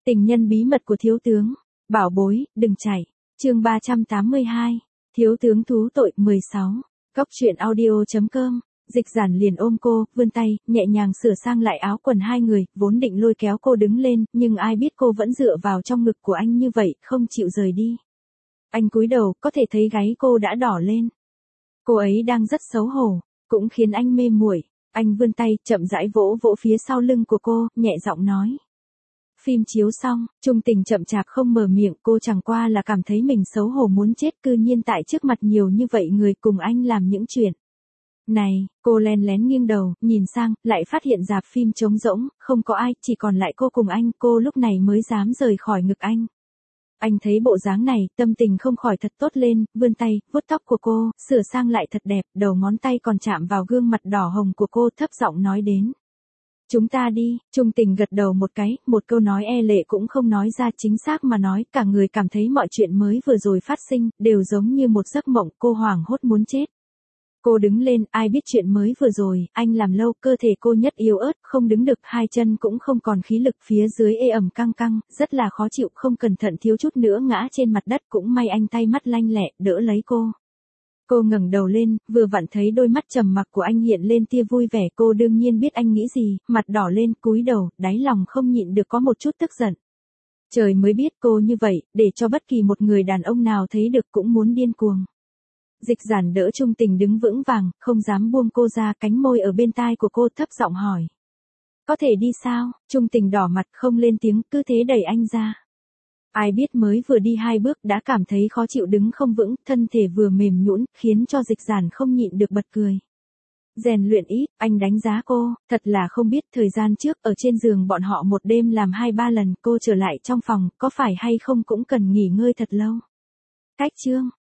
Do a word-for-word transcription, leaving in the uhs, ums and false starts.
Tình nhân bí mật của thiếu tướng. Bảo bối, đừng chạy. Chương ba trăm tám mươi hai. Thiếu tướng thú tội mười sáu. Cóc truyện audio chấm com. Dịch Giản liền ôm cô, vươn tay, nhẹ nhàng sửa sang lại áo quần hai người, vốn định lôi kéo cô đứng lên, nhưng ai biết cô vẫn dựa vào trong ngực của anh như vậy, không chịu rời đi. Anh cúi đầu, có thể thấy gáy cô đã đỏ lên. Cô ấy đang rất xấu hổ, cũng khiến anh mê muội. Anh vươn tay, chậm rãi vỗ vỗ phía sau lưng của cô, nhẹ giọng nói. Phim chiếu xong, Trung Tình chậm chạp không mở miệng, cô chẳng qua là cảm thấy mình xấu hổ muốn chết, cư nhiên tại trước mặt nhiều như vậy người cùng anh làm những chuyện này. Cô len lén nghiêng đầu, nhìn sang, lại phát hiện rạp phim trống rỗng, không có ai, chỉ còn lại cô cùng anh, cô lúc này mới dám rời khỏi ngực anh. Anh thấy bộ dáng này, tâm tình không khỏi thật tốt lên, vươn tay, vuốt tóc của cô, sửa sang lại thật đẹp, đầu ngón tay còn chạm vào gương mặt đỏ hồng của cô, thấp giọng nói đến. Chúng ta đi. Trung Tình gật đầu một cái, một câu nói e lệ cũng không nói ra, chính xác mà nói, cả người cảm thấy mọi chuyện mới vừa rồi phát sinh, đều giống như một giấc mộng, cô hoảng hốt muốn chết. Cô đứng lên, ai biết chuyện mới vừa rồi, anh làm lâu, cơ thể cô nhất yếu ớt, không đứng được, hai chân cũng không còn khí lực, phía dưới ê ẩm căng căng, rất là khó chịu, không cẩn thận thiếu chút nữa ngã trên mặt đất, cũng may anh tay mắt lanh lẹ, đỡ lấy cô. Cô ngẩng đầu lên, vừa vặn thấy đôi mắt trầm mặc của anh hiện lên tia vui vẻ, cô đương nhiên biết anh nghĩ gì, mặt đỏ lên, cúi đầu, đáy lòng không nhịn được có một chút tức giận. Trời mới biết cô như vậy, để cho bất kỳ một người đàn ông nào thấy được cũng muốn điên cuồng. Dịch Giản đỡ Trung Tình đứng vững vàng, không dám buông cô ra, cánh môi ở bên tai của cô thấp giọng hỏi. Có thể đi sao? Trung Tình đỏ mặt không lên tiếng, cứ thế đẩy anh ra. Ai biết mới vừa đi hai bước đã cảm thấy khó chịu đứng không vững, thân thể vừa mềm nhũn, khiến cho Dịch Giản không nhịn được bật cười. Rèn luyện ít, anh đánh giá cô, thật là không biết thời gian trước ở trên giường bọn họ một đêm làm hai ba lần, cô trở lại trong phòng, có phải hay không cũng cần nghỉ ngơi thật lâu. Cách chương,